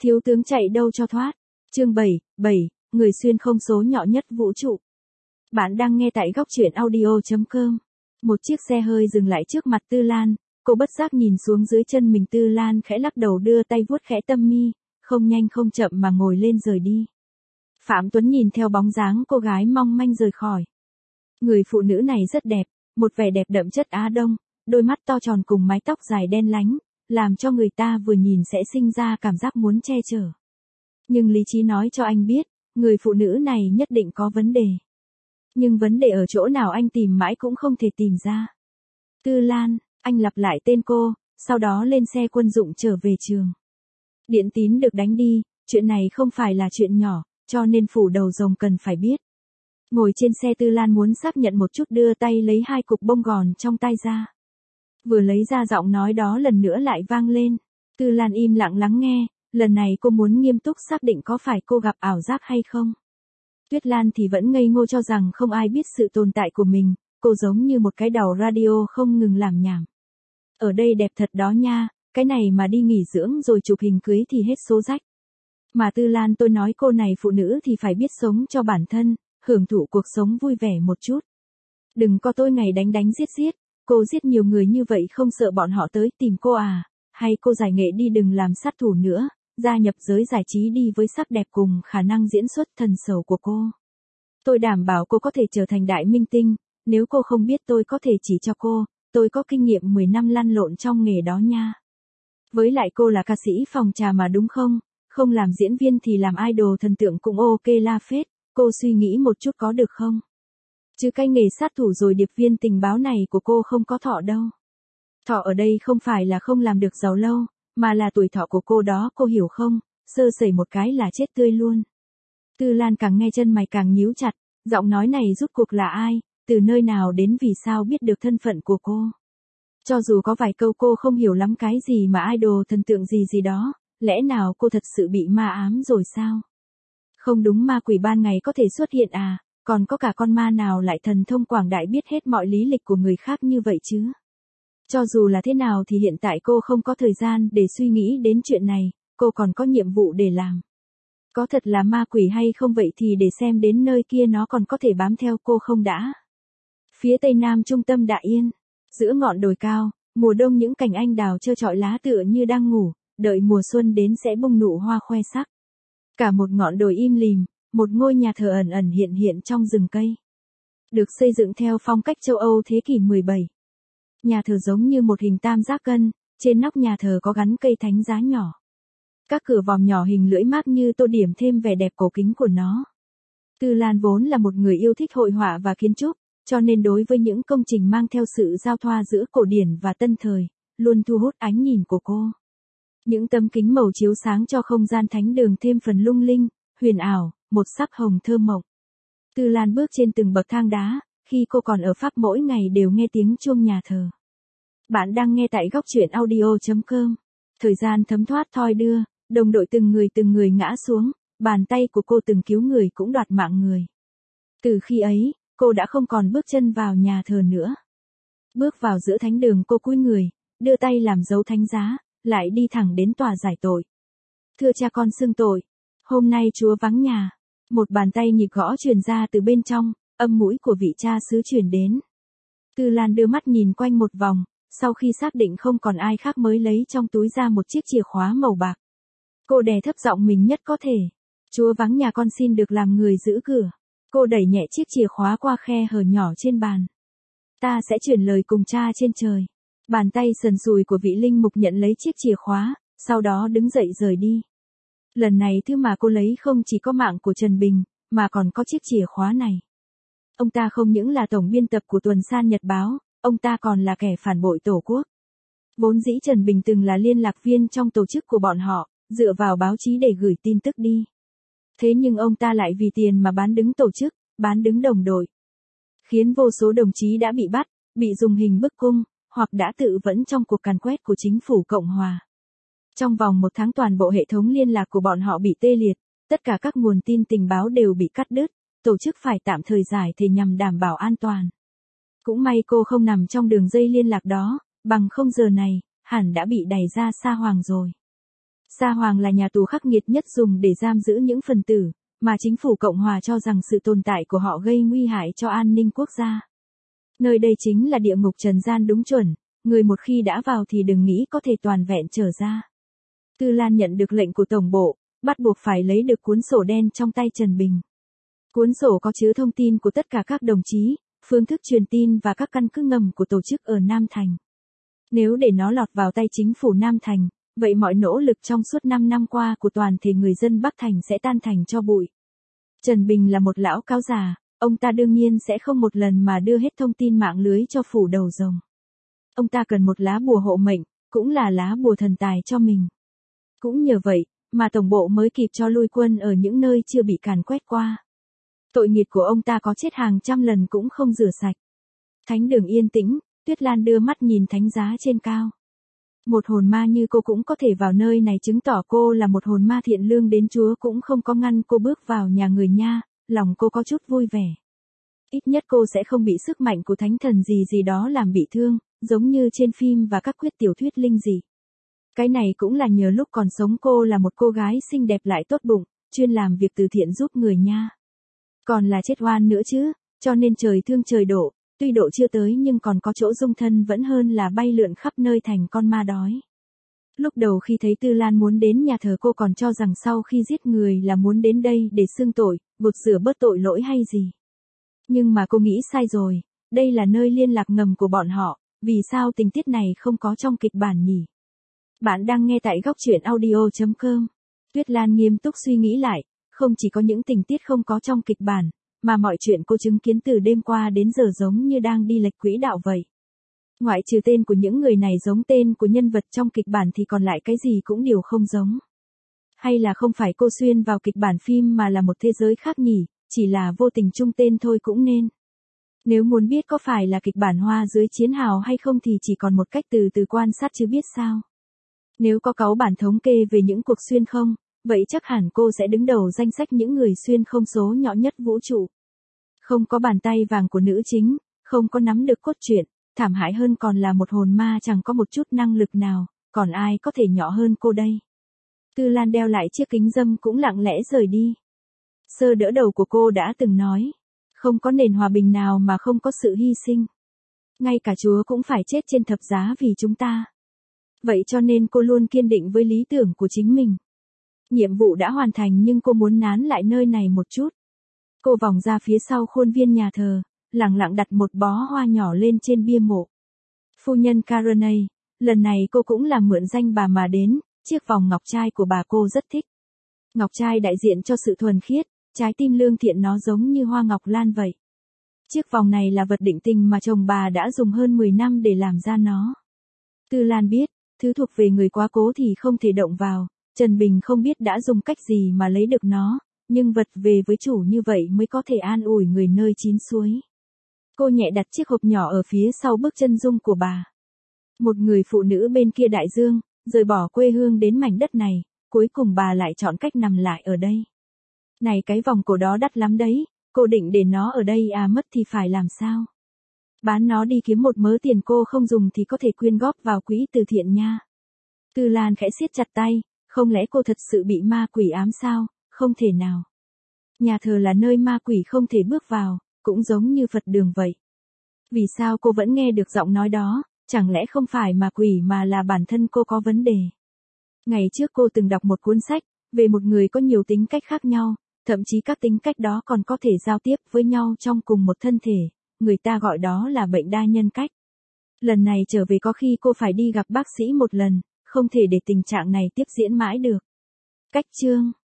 Thiếu tướng chạy đâu cho thoát. Chương 7, người xuyên không số nhỏ nhất vũ trụ. Bạn đang nghe tại góc truyện audio.com. Một chiếc xe hơi dừng lại trước mặt Tư Lan, cô bất giác nhìn xuống dưới chân mình. Tư Lan khẽ lắc đầu đưa tay vuốt khẽ tâm mi, không nhanh không chậm mà ngồi lên rời đi. Phạm Tuấn nhìn theo bóng dáng cô gái mong manh rời khỏi. Người phụ nữ này rất đẹp, một vẻ đẹp đậm chất Á Đông, đôi mắt to tròn cùng mái tóc dài đen lánh, làm cho người ta vừa nhìn sẽ sinh ra cảm giác muốn che chở. Nhưng lý trí nói cho anh biết, người phụ nữ này nhất định có vấn đề. Nhưng vấn đề ở chỗ nào anh tìm mãi cũng không thể tìm ra. Tư Lan, anh lặp lại tên cô, sau đó lên xe quân dụng trở về trường. Điện tín được đánh đi, chuyện này không phải là chuyện nhỏ, cho nên phủ đầu rồng cần phải biết. Ngồi trên xe Tư Lan muốn xác nhận một chút, đưa tay lấy hai cục bông gòn trong tay ra. Vừa lấy ra giọng nói đó lần nữa lại vang lên. Tư Lan im lặng lắng nghe, lần này cô muốn nghiêm túc xác định có phải cô gặp ảo giác hay không. Tuyết Lan thì vẫn ngây ngô cho rằng không ai biết sự tồn tại của mình, cô giống như một cái đầu radio không ngừng làm nhảm. Ở đây đẹp thật đó nha, cái này mà đi nghỉ dưỡng rồi chụp hình cưới thì hết số rách. Mà Tư Lan, tôi nói cô này phụ nữ thì phải biết sống cho bản thân, hưởng thụ cuộc sống vui vẻ một chút. Đừng có tôi ngày đánh đánh giết giết, cô giết nhiều người như vậy không sợ bọn họ tới tìm cô à, hay cô giải nghệ đi đừng làm sát thủ nữa, gia nhập giới giải trí đi với sắc đẹp cùng khả năng diễn xuất thần sầu của cô. Tôi đảm bảo cô có thể trở thành đại minh tinh, nếu cô không biết tôi có thể chỉ cho cô, tôi có kinh nghiệm 10 năm lăn lộn trong nghề đó nha. Với lại cô là ca sĩ phòng trà mà đúng không, không làm diễn viên thì làm idol thần tượng cũng ok la phết, cô suy nghĩ một chút có được không? Chứ cái nghề sát thủ rồi điệp viên tình báo này của cô không có thọ đâu. Thọ ở đây không phải là không làm được giàu lâu, mà là tuổi thọ của cô đó, cô hiểu không, sơ sẩy một cái là chết tươi luôn. Tư Lan càng nghe chân mày càng nhíu chặt, giọng nói này rốt cuộc là ai, từ nơi nào đến, vì sao biết được thân phận của cô. Cho dù có vài câu cô không hiểu lắm, cái gì mà idol thần tượng gì gì đó, lẽ nào cô thật sự bị ma ám rồi sao? Không đúng, ma quỷ ban ngày có thể xuất hiện à, còn có cả con ma nào lại thần thông quảng đại biết hết mọi lý lịch của người khác như vậy chứ? Cho dù là thế nào thì hiện tại cô không có thời gian để suy nghĩ đến chuyện này, cô còn có nhiệm vụ để làm. Có thật là ma quỷ hay không vậy thì để xem đến nơi kia nó còn có thể bám theo cô không đã. Phía tây nam trung tâm Đại Yên, giữa ngọn đồi cao, mùa đông những cành anh đào trơ trọi lá tựa như đang ngủ, đợi mùa xuân đến sẽ bung nụ hoa khoe sắc. Cả một ngọn đồi im lìm, một ngôi nhà thờ ẩn ẩn hiện hiện trong rừng cây. Được xây dựng theo phong cách châu Âu thế kỷ 17. Nhà thờ giống như một hình tam giác cân, trên nóc nhà thờ có gắn cây thánh giá nhỏ. Các cửa vòm nhỏ hình lưỡi mác như tô điểm thêm vẻ đẹp cổ kính của nó. Tư Lan vốn là một người yêu thích hội họa và kiến trúc, cho nên đối với những công trình mang theo sự giao thoa giữa cổ điển và tân thời, luôn thu hút ánh nhìn của cô. Những tấm kính màu chiếu sáng cho không gian thánh đường thêm phần lung linh, huyền ảo, một sắc hồng thơm mộng. Tư Lan bước trên từng bậc thang đá, khi cô còn ở Pháp mỗi ngày đều nghe tiếng chuông nhà thờ. Bạn đang nghe tại góc truyện audio.com. Thời gian thấm thoát thoi đưa, đồng đội từng người ngã xuống, bàn tay của cô từng cứu người cũng đoạt mạng người. Từ khi ấy, cô đã không còn bước chân vào nhà thờ nữa. Bước vào giữa thánh đường, cô cúi người, đưa tay làm dấu thánh giá, lại đi thẳng đến tòa giải tội. Thưa cha con xưng tội, hôm nay Chúa vắng nhà. Một bàn tay nhịp gõ truyền ra từ bên trong, âm mũi của vị cha xứ truyền đến. Tư Lan đưa mắt nhìn quanh một vòng, sau khi xác định không còn ai khác mới lấy trong túi ra một chiếc chìa khóa màu bạc. Cô đè thấp giọng mình nhất có thể. Chúa vắng nhà, con xin được làm người giữ cửa. Cô đẩy nhẹ chiếc chìa khóa qua khe hở nhỏ trên bàn. Ta sẽ chuyển lời cùng cha trên trời. Bàn tay sần sùi của vị linh mục nhận lấy chiếc chìa khóa, sau đó đứng dậy rời đi. Lần này thứ mà cô lấy không chỉ có mạng của Trần Bình, mà còn có chiếc chìa khóa này. Ông ta không những là tổng biên tập của Tuần San Nhật Báo, ông ta còn là kẻ phản bội Tổ quốc. Vốn dĩ Trần Bình từng là liên lạc viên trong tổ chức của bọn họ, dựa vào báo chí để gửi tin tức đi. Thế nhưng ông ta lại vì tiền mà bán đứng tổ chức, bán đứng đồng đội. Khiến vô số đồng chí đã bị bắt, bị dùng hình bức cung, hoặc đã tự vẫn trong cuộc càn quét của chính phủ Cộng Hòa. Trong vòng 1 tháng toàn bộ hệ thống liên lạc của bọn họ bị tê liệt, tất cả các nguồn tin tình báo đều bị cắt đứt, tổ chức phải tạm thời giải thể nhằm đảm bảo an toàn. Cũng may cô không nằm trong đường dây liên lạc đó, bằng không giờ này, hẳn đã bị đày ra sa hoàng rồi. Sa Hoàng là nhà tù khắc nghiệt nhất dùng để giam giữ những phần tử, mà chính phủ Cộng hòa cho rằng sự tồn tại của họ gây nguy hại cho an ninh quốc gia. Nơi đây chính là địa ngục trần gian đúng chuẩn, người một khi đã vào thì đừng nghĩ có thể toàn vẹn trở ra. Tư Lan nhận được lệnh của Tổng bộ, bắt buộc phải lấy được cuốn sổ đen trong tay Trần Bình. Cuốn sổ có chứa thông tin của tất cả các đồng chí, phương thức truyền tin và các căn cứ ngầm của tổ chức ở Nam Thành. Nếu để nó lọt vào tay chính phủ Nam Thành, vậy mọi nỗ lực trong suốt 5 năm qua của toàn thể người dân Bắc Thành sẽ tan thành tro bụi. Trần Bình là một lão cáo già, ông ta đương nhiên sẽ không một lần mà đưa hết thông tin mạng lưới cho phủ đầu rồng. Ông ta cần một lá bùa hộ mệnh, cũng là lá bùa thần tài cho mình. Cũng nhờ vậy, mà tổng bộ mới kịp cho lui quân ở những nơi chưa bị càn quét qua. Tội nghiệp của ông ta có chết hàng trăm lần cũng không rửa sạch. Thánh đường yên tĩnh, Tuyết Lan đưa mắt nhìn thánh giá trên cao. Một hồn ma như cô cũng có thể vào nơi này, chứng tỏ cô là một hồn ma thiện lương đến Chúa cũng không có ngăn cô bước vào nhà người nha, lòng cô có chút vui vẻ. Ít nhất cô sẽ không bị sức mạnh của thánh thần gì đó làm bị thương, giống như trên phim và các quyết tiểu thuyết linh dị. Cái này cũng là nhờ lúc còn sống cô là một cô gái xinh đẹp lại tốt bụng, chuyên làm việc từ thiện giúp người nha. Còn là chết oan nữa chứ, cho nên trời thương trời độ, tuy độ chưa tới nhưng còn có chỗ dung thân vẫn hơn là bay lượn khắp nơi thành con ma đói. Lúc đầu khi thấy Tư Lan muốn đến nhà thờ cô còn cho rằng sau khi giết người là muốn đến đây để xưng tội, gột rửa bớt tội lỗi hay gì. Nhưng mà cô nghĩ sai rồi, đây là nơi liên lạc ngầm của bọn họ, vì sao tình tiết này không có trong kịch bản nhỉ? Bạn đang nghe tại góc truyện audio.com. Tuyết Lan nghiêm túc suy nghĩ lại, không chỉ có những tình tiết không có trong kịch bản, mà mọi chuyện cô chứng kiến từ đêm qua đến giờ giống như đang đi lệch quỹ đạo vậy. Ngoại trừ tên của những người này giống tên của nhân vật trong kịch bản thì còn lại cái gì cũng đều không giống. Hay là không phải cô xuyên vào kịch bản phim mà là một thế giới khác nhỉ, chỉ là vô tình chung tên thôi cũng nên. Nếu muốn biết có phải là kịch bản Hoa Dưới Chiến Hào hay không thì chỉ còn một cách từ từ quan sát chứ biết sao. Nếu có cáu bản thống kê về những cuộc xuyên không, vậy chắc hẳn cô sẽ đứng đầu danh sách những người xuyên không số nhỏ nhất vũ trụ. Không có bàn tay vàng của nữ chính, không có nắm được cốt truyện, thảm hại hơn còn là một hồn ma chẳng có một chút năng lực nào, còn ai có thể nhỏ hơn cô đây. Tư Lan đeo lại chiếc kính râm cũng lặng lẽ rời đi. Sơ đỡ đầu của cô đã từng nói, không có nền hòa bình nào mà không có sự hy sinh. Ngay cả Chúa cũng phải chết trên thập giá vì chúng ta. Vậy cho nên cô luôn kiên định với lý tưởng của chính mình. Nhiệm vụ đã hoàn thành nhưng cô muốn nán lại nơi này một chút. Cô vòng ra phía sau khuôn viên nhà thờ, lặng lặng đặt một bó hoa nhỏ lên trên bia mộ. Phu nhân Caronay, lần này cô cũng làm mượn danh bà mà đến, chiếc vòng ngọc trai của bà cô rất thích. Ngọc trai đại diện cho sự thuần khiết, trái tim lương thiện, nó giống như hoa ngọc lan vậy. Chiếc vòng này là vật định tình mà chồng bà đã dùng hơn 10 năm để làm ra nó. Tư Lan biết, thứ thuộc về người quá cố thì không thể động vào, Trần Bình không biết đã dùng cách gì mà lấy được nó, nhưng vật về với chủ như vậy mới có thể an ủi người nơi chín suối. Cô nhẹ đặt chiếc hộp nhỏ ở phía sau bước chân dung của bà. Một người phụ nữ bên kia đại dương, rời bỏ quê hương đến mảnh đất này, cuối cùng bà lại chọn cách nằm lại ở đây. Này, cái vòng cổ đó đắt lắm đấy, cô định để nó ở đây à, mất thì phải làm sao? Bán nó đi kiếm một mớ tiền, cô không dùng thì có thể quyên góp vào quỹ từ thiện nha. Tư Lan khẽ siết chặt tay, không lẽ cô thật sự bị ma quỷ ám sao? Không thể nào. Nhà thờ là nơi ma quỷ không thể bước vào, cũng giống như Phật đường vậy. Vì sao cô vẫn nghe được giọng nói đó, chẳng lẽ không phải ma quỷ mà là bản thân cô có vấn đề? Ngày trước cô từng đọc một cuốn sách, về một người có nhiều tính cách khác nhau, thậm chí các tính cách đó còn có thể giao tiếp với nhau trong cùng một thân thể, người ta gọi đó là bệnh đa nhân cách. Lần này trở về có khi cô phải đi gặp bác sĩ một lần, không thể để tình trạng này tiếp diễn mãi được. Cách chương